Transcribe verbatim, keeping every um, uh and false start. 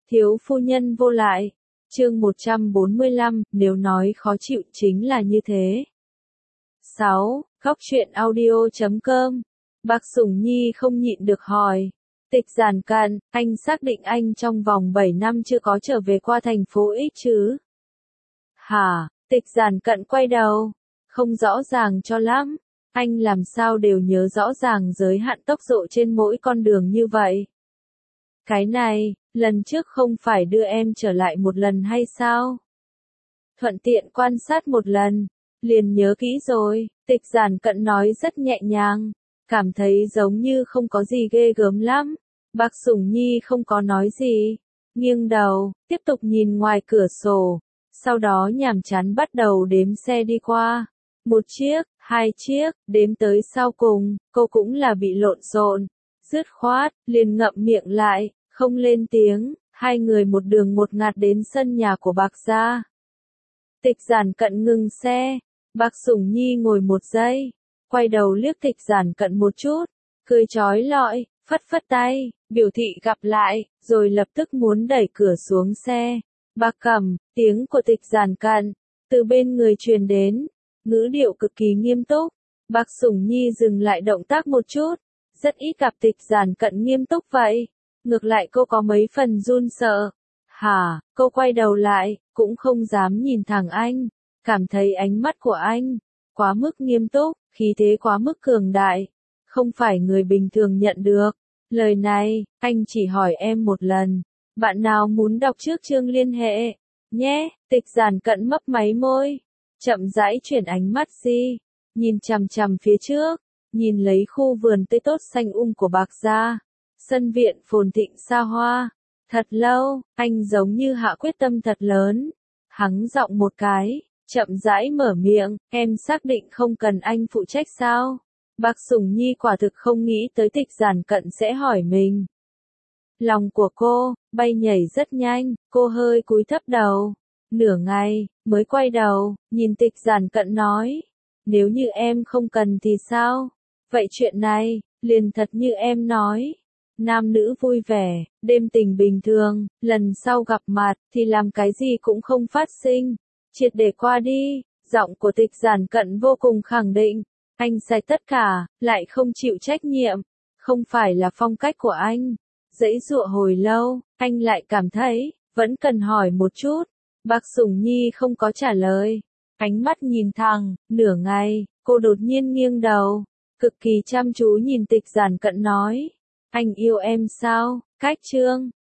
Thiếu phu nhân vô lại. Chương một trăm bốn mươi lăm, nếu nói khó chịu chính là như thế. sáu. Góc truyện audio chấm com. Bác Sủng Nhi không nhịn được hỏi. Tịch Giản Cận, anh xác định anh trong vòng bảy năm chưa có trở về qua thành phố X chứ? Hả? Tịch Giản Cận quay đầu. Không rõ ràng cho lắm. Anh làm sao đều nhớ rõ ràng giới hạn tốc độ trên mỗi con đường như vậy? Cái này, lần trước không phải đưa em trở lại một lần hay sao? Thuận tiện quan sát một lần, liền nhớ kỹ rồi, Tịch Giản Cận nói rất nhẹ nhàng, cảm thấy giống như không có gì ghê gớm lắm. Bác Sủng Nhi không có nói gì, nghiêng đầu, tiếp tục nhìn ngoài cửa sổ, sau đó nhàm chán bắt đầu đếm xe đi qua. Một chiếc, hai chiếc, đếm tới sau cùng, cô cũng là bị lộn xộn, dứt khoát, liền ngậm miệng lại, không lên tiếng, hai người một đường một ngạt đến sân nhà của Bạc gia. Tịch Giản Cận ngừng xe, Bạc Sủng Nhi ngồi một giây, quay đầu liếc Tịch Giản Cận một chút, cười chói lọi, phất phất tay, biểu thị gặp lại, rồi lập tức muốn đẩy cửa xuống xe. Bạc Cẩm, tiếng của Tịch Giản Cận từ bên người truyền đến, ngữ điệu cực kỳ nghiêm túc. Bạc Sủng Nhi dừng lại động tác một chút, rất ít gặp Tịch Giản Cận nghiêm túc vậy. Ngược lại cô có mấy phần run sợ. Hả, cô quay đầu lại, cũng không dám nhìn thẳng anh, cảm thấy ánh mắt của anh quá mức nghiêm túc, khí thế quá mức cường đại, không phải người bình thường nhận được. Lời này, anh chỉ hỏi em một lần, bạn nào muốn đọc trước chương liên hệ, nhé. Tịch Giản Cận mấp máy môi, chậm rãi chuyển ánh mắt đi, nhìn chằm chằm phía trước, nhìn lấy khu vườn tươi tốt xanh um của Bạc gia. Sân viện phồn thịnh xa hoa. Thật lâu, anh giống như hạ quyết tâm thật lớn. Hắng giọng một cái, chậm rãi mở miệng, em xác định không cần anh phụ trách sao? Bạc Sủng Nhi quả thực không nghĩ tới Tịch Giản Cận sẽ hỏi mình. Lòng của cô, bay nhảy rất nhanh, cô hơi cúi thấp đầu. Nửa ngày, mới quay đầu, nhìn Tịch Giản Cận nói. Nếu như em không cần thì sao? Vậy chuyện này, liền thật như em nói. Nam nữ vui vẻ, đêm tình bình thường, lần sau gặp mặt, thì làm cái gì cũng không phát sinh. Triệt để qua đi, giọng của Tịch Giản Cận vô cùng khẳng định. Anh sai tất cả, lại không chịu trách nhiệm. Không phải là phong cách của anh. Giãy giụa hồi lâu, anh lại cảm thấy, vẫn cần hỏi một chút. Bạc Sủng Nhi không có trả lời. Ánh mắt nhìn thẳng, nửa ngày, cô đột nhiên nghiêng đầu. Cực kỳ chăm chú nhìn Tịch Giản Cận nói. Anh yêu em sao? Cách chương